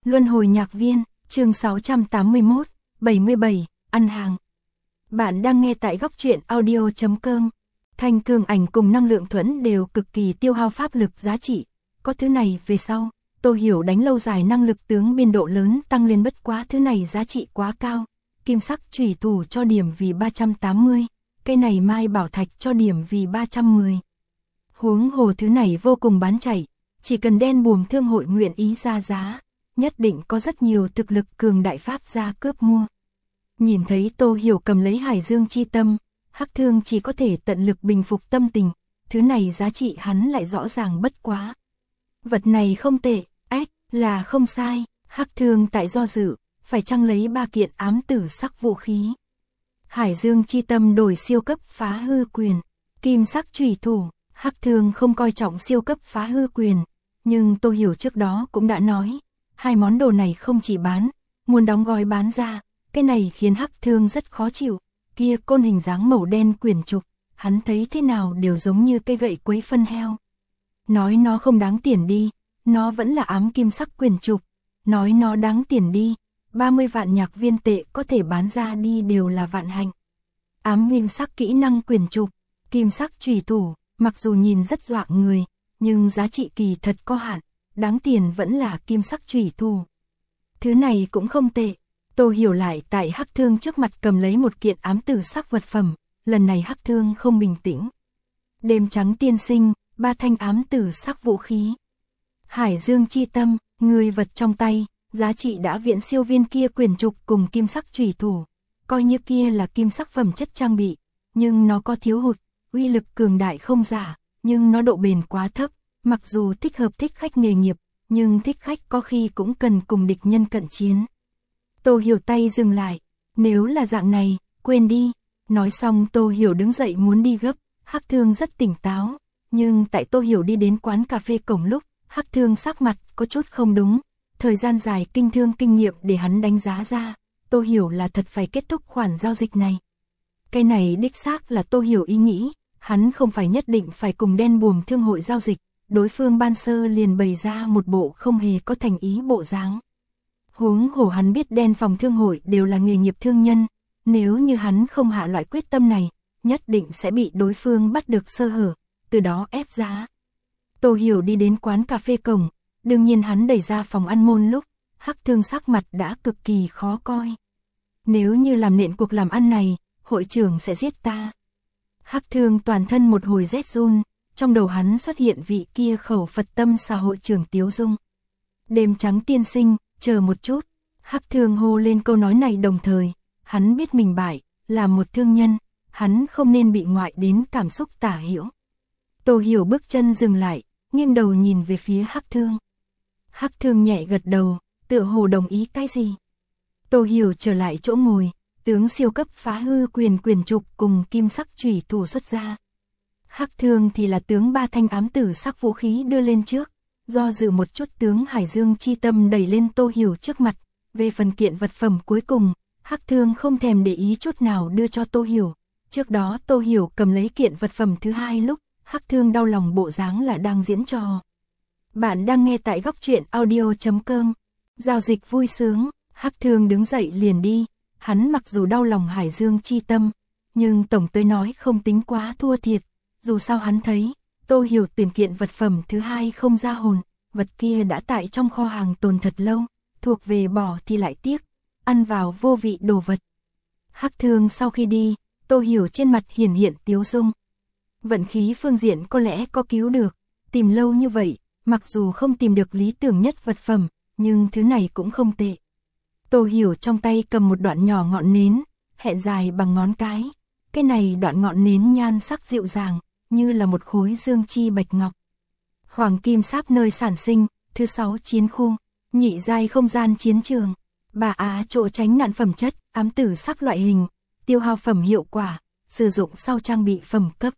Luân hồi nhạc viên, chương 681, 77, ăn hàng. Bạn đang nghe tại góc truyện audio.com. Thanh cường ảnh cùng năng lượng thuẫn đều cực kỳ tiêu hao pháp lực giá trị. Có thứ này về sau, Tô Hiểu đánh lâu dài năng lực tướng biên độ lớn tăng lên, bất quá thứ này giá trị quá cao. Kim sắc chủy thủ cho điểm vì 380, cây này mai bảo thạch cho điểm vì 310. Huống hồ thứ này vô cùng bán chạy, chỉ cần đen buồm thương hội nguyện ý ra giá, nhất định có rất nhiều thực lực cường đại pháp gia cướp mua. Nhìn thấy Tô Hiểu cầm lấy Hải Dương chi tâm, Hắc Thương chỉ có thể tận lực bình phục tâm tình, thứ này giá trị hắn lại rõ ràng bất quá. Vật này không tệ, là không sai, Hắc Thương tại do dự, phải chăng lấy 3 kiện ám tử sắc vũ khí. Hải Dương chi tâm đổi siêu cấp phá hư quyền, kim sắc chủy thủ, Hắc Thương không coi trọng siêu cấp phá hư quyền, nhưng Tô Hiểu trước đó cũng đã nói, hai món đồ này không chỉ bán, muốn đóng gói bán ra, cái này khiến Hắc Thương rất khó chịu. Kia côn hình dáng màu đen quyển trục, hắn thấy thế nào đều giống như cây gậy quấy phân heo. Nói nó không đáng tiền đi, nó vẫn là ám kim sắc quyển trục, nói nó đáng tiền đi, 30 vạn nhạc viên tệ có thể bán ra đi đều là vạn hạnh. Ám kim sắc kỹ năng quyển trục, kim sắc chủy thủ, mặc dù nhìn rất dọa người, nhưng giá trị kỳ thật có hạn, đáng tiền vẫn là kim sắc chủy thủ. Thứ này cũng không tệ. Tô Hiểu lại tại Hắc Thương trước mặt cầm lấy một kiện ám tử sắc vật phẩm, lần này Hắc Thương không bình tĩnh. Đêm trắng tiên sinh, 3 thanh ám tử sắc vũ khí. Hải Dương chi tâm, người vật trong tay, giá trị đã viễn siêu viên kia quyển trục cùng kim sắc chủy thủ. Coi như kia là kim sắc phẩm chất trang bị, nhưng nó có thiếu hụt, uy lực cường đại không giả, nhưng nó độ bền quá thấp, mặc dù thích hợp thích khách nghề nghiệp, nhưng thích khách có khi cũng cần cùng địch nhân cận chiến. Tô Hiểu tay dừng lại, nếu là dạng này, quên đi. Nói xong Tô Hiểu đứng dậy muốn đi gấp, Hắc Thương rất tỉnh táo, nhưng tại Tô Hiểu đi đến quán cà phê cổng lúc, Hắc Thương sắc mặt có chút không đúng, thời gian dài kinh thương kinh nghiệm để hắn đánh giá ra, Tô Hiểu là thật phải kết thúc khoản giao dịch này. Cái này đích xác là Tô Hiểu ý nghĩ, hắn không phải nhất định phải cùng đen buồm thương hội giao dịch, đối phương ban sơ liền bày ra một bộ không hề có thành ý bộ dáng. Huống hồ hắn biết đen phòng thương hội đều là nghề nghiệp thương nhân, nếu như hắn không hạ loại quyết tâm này, nhất định sẽ bị đối phương bắt được sơ hở, từ đó ép giá. Tô Hiểu đi đến quán cà phê cổng, đương nhiên hắn đẩy ra phòng ăn môn lúc, Hắc Thương sắc mặt đã cực kỳ khó coi. Nếu như làm nện cuộc làm ăn này, hội trưởng sẽ giết ta. Hắc Thương toàn thân một hồi rét run, trong đầu hắn xuất hiện vị kia khẩu Phật tâm xà hội trưởng Tiếu Dung. Đêm trắng tiên sinh, chờ một chút, Hắc Thương hô lên câu nói này đồng thời, hắn biết mình bại, là một thương nhân, hắn không nên bị ngoại đến cảm xúc tả hữu. Tô Hiểu bước chân dừng lại, nghiêng đầu nhìn về phía Hắc Thương. Hắc Thương nhẹ gật đầu, tựa hồ đồng ý cái gì. Tô Hiểu trở lại chỗ ngồi, tướng siêu cấp phá hư quyền quyển trục cùng kim sắc chủy thủ xuất ra. Hắc Thương thì là tướng 3 thanh ám tử sắc vũ khí đưa lên trước. Do dự một chút tướng Hải Dương chi tâm đẩy lên Tô Hiểu trước mặt, về phần kiện vật phẩm cuối cùng, Hắc Thương không thèm để ý chút nào đưa cho Tô Hiểu. Trước đó Tô Hiểu cầm lấy kiện vật phẩm thứ hai lúc, Hắc Thương đau lòng bộ dáng là đang diễn trò. Bạn đang nghe tại góc truyện audio.com. Giao dịch vui sướng, Hắc Thương đứng dậy liền đi, hắn mặc dù đau lòng Hải Dương chi tâm, nhưng tổng tới nói không tính quá thua thiệt, dù sao hắn thấy Tô Hiểu tuyển kiện vật phẩm thứ hai không ra hồn, vật kia đã tại trong kho hàng tồn thật lâu, thuộc về bỏ thì lại tiếc, ăn vào vô vị đồ vật. Hắc Thương sau khi đi, Tô Hiểu trên mặt hiển hiện tiếu dung. Vận khí phương diện có lẽ có cứu được, tìm lâu như vậy, mặc dù không tìm được lý tưởng nhất vật phẩm, nhưng thứ này cũng không tệ. Tô Hiểu trong tay cầm một đoạn nhỏ ngọn nến, hẹn dài bằng ngón cái này đoạn ngọn nến nhan sắc dịu dàng, như là một khối dương chi bạch ngọc. Hoàng kim sáp nơi sản sinh, thứ 6 chiến khu, nhị giai không gian chiến trường, 3 á chỗ tránh nạn phẩm chất, ám tử sắc loại hình, tiêu hao phẩm hiệu quả, sử dụng sau trang bị phẩm cấp.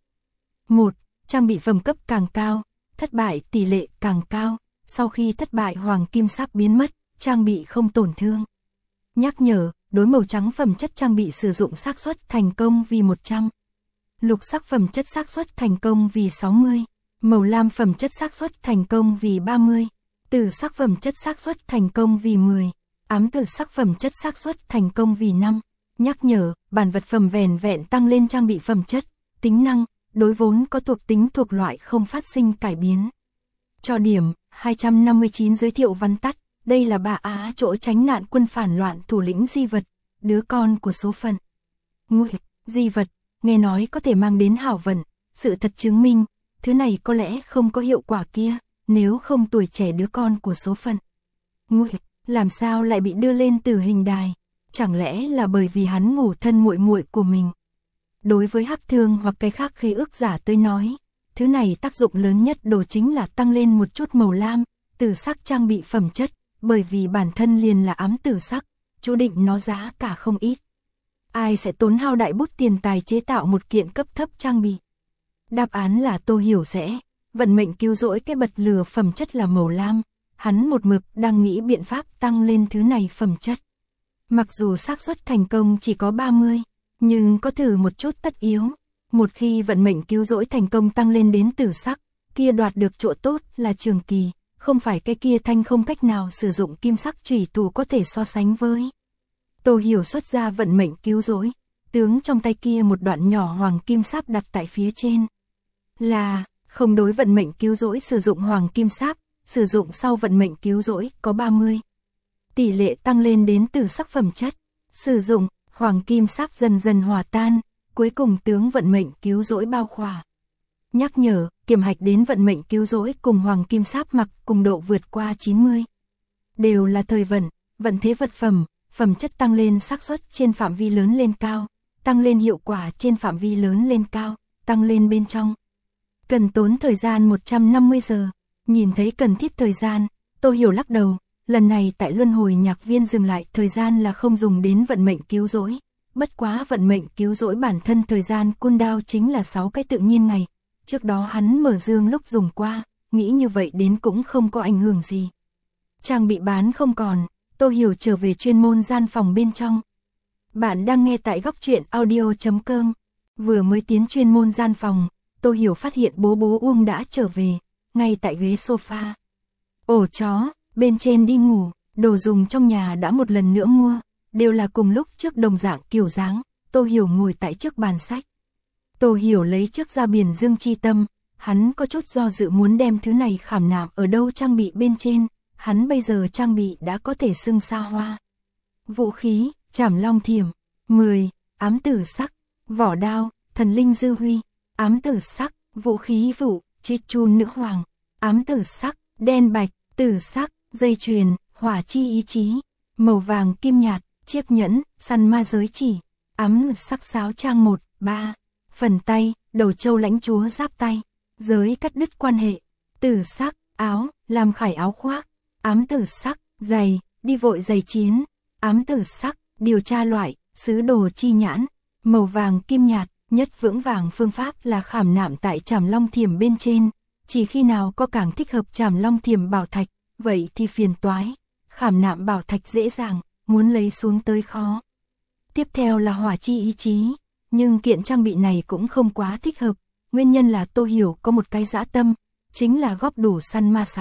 1. Trang bị phẩm cấp càng cao, thất bại tỷ lệ càng cao, sau khi thất bại hoàng kim sáp biến mất, trang bị không tổn thương. Nhắc nhở, đối màu trắng phẩm chất trang bị sử dụng xác suất thành công vì 100. Lục sắc phẩm chất xác suất thành công vì 60, màu lam phẩm chất xác suất thành công vì 30, Tử sắc phẩm chất xác suất thành công vì 10, ám tử sắc phẩm chất xác suất thành công vì 5. Nhắc nhở, bản vật phẩm vẻn vẹn tăng lên trang bị phẩm chất, tính năng, đối vốn có thuộc tính thuộc loại không phát sinh cải biến. Cho điểm, 259 giới thiệu vắn tắt, đây là Ba Á chỗ tránh nạn quân phản loạn thủ lĩnh di vật, đứa con của số phận. Nguyệt, di vật, nghe nói có thể mang đến hảo vận, sự thật chứng minh, thứ này có lẽ không có hiệu quả kia, nếu không tuổi trẻ đứa con của số phận. Nguyệt, làm sao lại bị đưa lên tử hình đài? Chẳng lẽ là bởi vì hắn ngủ thân muội muội của mình? Đối với hắc thương hoặc cái khác khế ước giả tới nói, thứ này tác dụng lớn nhất đồ chính là tăng lên một chút màu lam, tử sắc trang bị phẩm chất, bởi vì bản thân liền là ám tử sắc, chú định nó giá cả không ít. Ai sẽ tốn hao đại bút tiền tài chế tạo một kiện cấp thấp trang bị? Đáp án là Tô Hiểu sẽ, vận mệnh cứu rỗi cái bật lửa phẩm chất là màu lam, hắn một mực đang nghĩ biện pháp tăng lên thứ này phẩm chất. Mặc dù xác suất thành công chỉ có 30, nhưng có thử một chút tất yếu. Một khi vận mệnh cứu rỗi thành công tăng lên đến tử sắc, kia đoạt được chỗ tốt là trường kỳ, không phải cái kia thanh không cách nào sử dụng kim sắc chủy thủ có thể so sánh với. Tô Hiểu xuất ra vận mệnh cứu rỗi, tướng trong tay kia một đoạn nhỏ hoàng kim sáp đặt tại phía trên. Là, không đối vận mệnh cứu rỗi sử dụng hoàng kim sáp, sử dụng sau vận mệnh cứu rỗi có 30. Tỷ lệ tăng lên đến tử sắc phẩm chất, sử dụng, hoàng kim sáp dần dần hòa tan, cuối cùng tướng vận mệnh cứu rỗi bao khỏa. Nhắc nhở, kiểm hạch đến vận mệnh cứu rỗi cùng hoàng kim sáp mặc cùng độ vượt qua 90. Đều là thời vận thế vật phẩm, phẩm chất tăng lên xác suất trên phạm vi lớn lên cao, tăng lên hiệu quả trên phạm vi lớn lên cao, tăng lên bên trong. Cần tốn thời gian 150 giờ, nhìn thấy cần thiết thời gian, Tô Hiểu lắc đầu, lần này tại luân hồi nhạc viên dừng lại thời gian là không dùng đến vận mệnh cứu rỗi. Bất quá vận mệnh cứu rỗi bản thân thời gian cooldown chính là 6 cái tự nhiên ngày, trước đó hắn mở dương lúc dùng qua, nghĩ như vậy đến cũng không có ảnh hưởng gì. Trang bị bán không còn, Tô Hiểu trở về chuyên môn gian phòng bên trong. Bạn đang nghe tại góc truyện audio.com, vừa mới tiến chuyên môn gian phòng, Tô Hiểu phát hiện bố Uông đã trở về, ngay tại ghế sofa. Ổ chó, bên trên đi ngủ, đồ dùng trong nhà đã một lần nữa mua, đều là cùng lúc trước đồng dạng kiểu dáng. Tô Hiểu ngồi tại trước bàn sách. Tô Hiểu lấy trước ra biển dương chi tâm, hắn có chút do dự muốn đem thứ này khảm nạm ở đâu trang bị bên trên, hắn bây giờ trang bị đã có thể xưng xa hoa. Vũ khí, Trảm Long Thiểm, 10, ám tử sắc, vỏ đao, thần linh dư huy, ám tử sắc, vũ khí vụ, Chi Chun nữ hoàng, ám tử sắc, đen bạch, tử sắc, dây chuyền, hỏa chi ý chí, màu vàng kim nhạt, chiếc nhẫn, săn ma giới chỉ, ám sắc sáo trang 1, 3, phần tay, đầu châu lãnh chúa giáp tay, giới cắt đứt quan hệ, tử sắc, áo, làm khải áo khoác, ám tử sắc, giày, đi vội giày chiến, ám tử sắc, điều tra loại, sứ đồ chi nhãn, màu vàng kim nhạt, nhất vững vàng phương pháp là khảm nạm tại Trảm Long Thiểm bên trên, chỉ khi nào có càng thích hợp Trảm Long Thiểm bảo thạch, vậy thì phiền toái, khảm nạm bảo thạch dễ dàng, muốn lấy xuống tới khó. Tiếp theo là hỏa chi ý chí, nhưng kiện trang bị này cũng không quá thích hợp, nguyên nhân là Tô Hiểu có một cái dã tâm, chính là góp đủ săn ma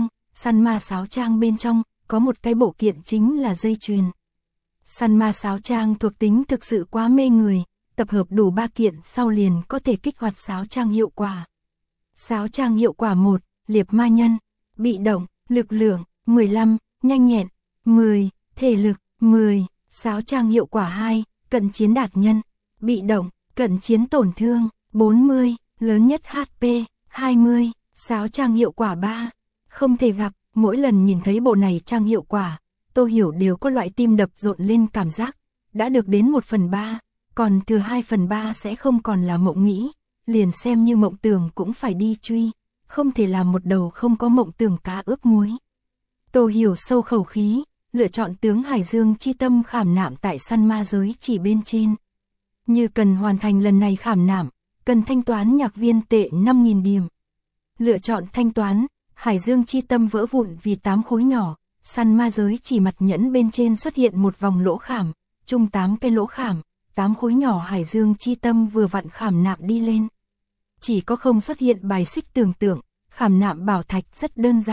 sáo trang bên trong, có một cái bộ kiện chính là dây chuyền. Săn ma sáo trang thuộc tính thực sự quá mê người, tập hợp đủ 3 kiện sau liền có thể kích hoạt sáo trang hiệu quả. Sáo trang hiệu quả 1, liệp ma nhân, bị động, lực lượng, 15, nhanh nhẹn, 10, thể lực, 10, sáo trang hiệu quả 2, cận chiến đạt nhân, bị động, cận chiến tổn thương, 40, lớn nhất HP, 20, sáo trang hiệu quả 3, không thể gặp, mỗi lần nhìn thấy bộ này trang hiệu quả, Tô Hiểu đều có loại tim đập rộn lên cảm giác, đã được đến 1/3, còn thừa 2/3 sẽ không còn là mộng nghĩ, liền xem như mộng tưởng cũng phải đi truy, không thể làm một đầu không có mộng tưởng cá ướp muối. Tô Hiểu sâu khẩu khí, lựa chọn tướng Hải Dương chi tâm khảm nạm tại săn ma giới chỉ bên trên. Như cần hoàn thành lần này khảm nạm, cần thanh toán nhạc viên tệ 5.000 điểm. Lựa chọn thanh toán, Hải Dương chi tâm vỡ vụn vì 8 khối nhỏ, săn ma giới chỉ mặt nhẫn bên trên xuất hiện một vòng lỗ khảm, chung 8 cái lỗ khảm, 8 khối nhỏ Hải Dương chi tâm vừa vặn khảm nạm đi lên. Chỉ có không xuất hiện bài xích tưởng tượng, khảm nạm bảo thạch rất đơn giản,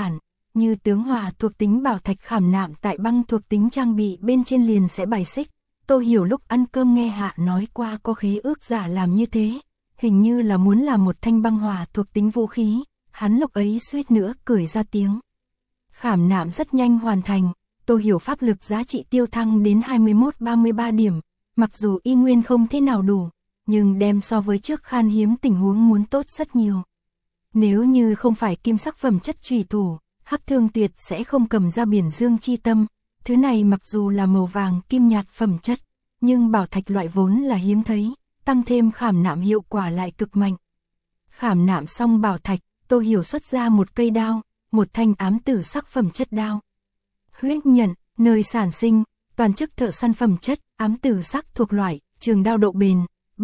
như tướng hỏa thuộc tính bảo thạch khảm nạm tại băng thuộc tính trang bị bên trên liền sẽ bài xích. Tô Hiểu lúc ăn cơm nghe Hạ nói qua có khế ước giả làm như thế, hình như là muốn làm một thanh băng hỏa thuộc tính vũ khí, hắn lúc ấy suýt nữa cười ra tiếng. Khảm nạm rất nhanh hoàn thành, Tô Hiểu pháp lực giá trị tiêu thăng đến 21-33 điểm, mặc dù y nguyên không thế nào đủ, nhưng đem so với trước khan hiếm tình huống muốn tốt rất nhiều. Nếu như không phải kim sắc phẩm chất trùy thủ, Hắc Thương Tuyệt sẽ không cầm ra biển dương chi tâm, thứ này mặc dù là màu vàng kim nhạt phẩm chất, nhưng bảo thạch loại vốn là hiếm thấy, tăng thêm khảm nạm hiệu quả lại cực mạnh. Khảm nạm xong bảo thạch, Tô Hiểu xuất ra một cây đao, một thanh ám tử sắc phẩm chất đao. Huyết nhận, nơi sản sinh, toàn chức thợ săn phẩm chất, ám tử sắc thuộc loại, trường đao độ bền,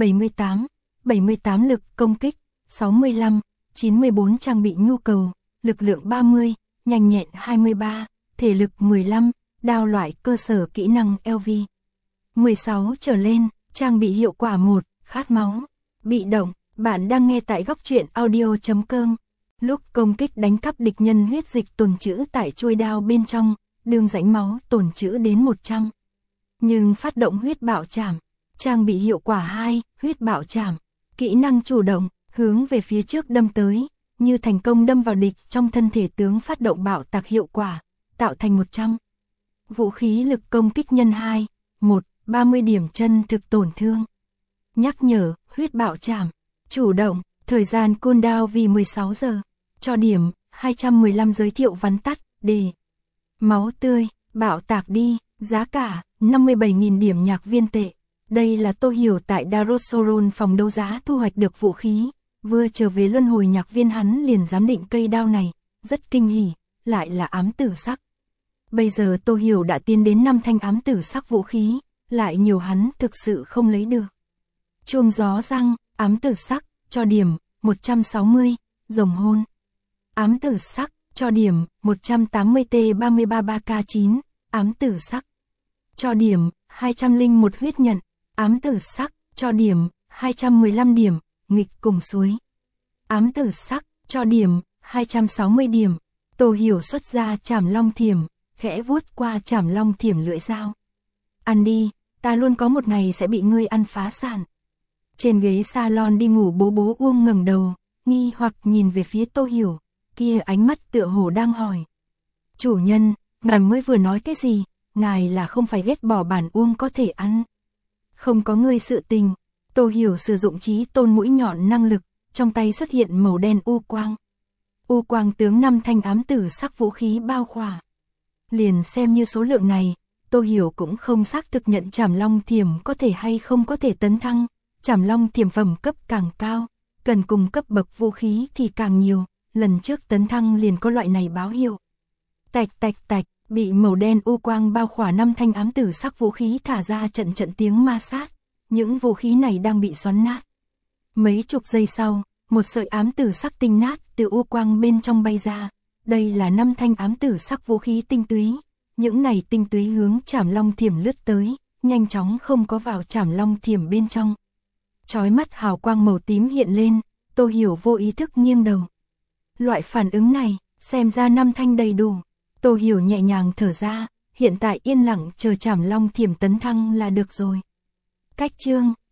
78 lực công kích, 65, 94 trang bị nhu cầu, lực lượng 30, nhanh nhẹn 23, thể lực 15, đao loại cơ sở kỹ năng LV. 16 trở lên, trang bị hiệu quả 1, khát máu. Bị động, bạn đang nghe tại góc truyện audio.com. Lúc công kích đánh cắp địch nhân huyết dịch tồn trữ tại chuôi đao bên trong, đường rãnh máu tồn trữ đến 100. Nhưng phát động huyết bạo chảm, trang bị hiệu quả 2, huyết bạo chảm. Kỹ năng chủ động, hướng về phía trước đâm tới, như thành công đâm vào địch trong thân thể tướng phát động bạo tạc hiệu quả, tạo thành 100. Vũ khí lực công kích nhân 2, 30 điểm chân thực tổn thương. Nhắc nhở, huyết bạo chảm. Chủ động, thời gian cooldown vì 16 giờ. Cho điểm, 215 giới thiệu vắn tắt, đề. Máu tươi, bạo tạc đi, giá cả, 57.000 điểm nhạc viên tệ. Đây là Tô Hiểu tại Darossaron phòng đấu giá thu hoạch được vũ khí. Vừa trở về luân hồi nhạc viên hắn liền giám định cây đao này, rất kinh hỉ, lại là ám tử sắc. Bây giờ Tô Hiểu đã tiến đến 5 thanh ám tử sắc vũ khí, lại nhiều hắn thực sự không lấy được. Chuông gió răng, ám tử sắc, cho điểm, 160, rồng hôn. Ám tử sắc, cho điểm, 180T333K9, ám tử sắc. Cho điểm, 201 huyết nhận, ám tử sắc, cho điểm, 215 điểm, nghịch cùng suối. Ám tử sắc, cho điểm, 260 điểm. Tô Hiểu xuất ra chảm long thiểm, khẽ vuốt qua chảm long thiểm lưỡi dao. Ăn đi, ta luôn có một ngày sẽ bị ngươi ăn phá sản. Trên ghế salon đi ngủ bố Uông ngẩng đầu, nghi hoặc nhìn về phía Tô Hiểu, kia ánh mắt tựa hồ đang hỏi. Chủ nhân, ngài mới vừa nói cái gì, ngài là không phải ghét bỏ bản Uông có thể ăn. Không có ngươi sự tình, Tô Hiểu sử dụng trí tôn mũi nhọn năng lực, trong tay xuất hiện màu đen u quang. U quang tướng 5 thanh ám tử sắc vũ khí bao khỏa. Liền xem như số lượng này, Tô Hiểu cũng không xác thực nhận chảm long thiểm có thể hay không có thể tấn thăng. Chảm long thiểm phẩm cấp càng cao, cần cùng cấp bậc vũ khí thì càng nhiều, lần trước tấn thăng liền có loại này báo hiệu. Tạch tạch tạch, bị màu đen u quang bao khỏa 5 thanh ám tử sắc vũ khí thả ra trận tiếng ma sát, những vũ khí này đang bị xoắn nát. Mấy chục giây sau, một sợi ám tử sắc tinh nát từ u quang bên trong bay ra, đây là 5 thanh ám tử sắc vũ khí tinh túy, những này tinh túy hướng chảm long thiểm lướt tới, nhanh chóng không có vào chảm long thiểm bên trong. Chói mắt hào quang màu tím hiện lên, Tô Hiểu vô ý thức nghiêng đầu. Loại phản ứng này, xem ra 5 thanh đầy đủ. Tô Hiểu nhẹ nhàng thở ra, hiện tại yên lặng chờ chảm long thiểm tấn thăng là được rồi. Cách chương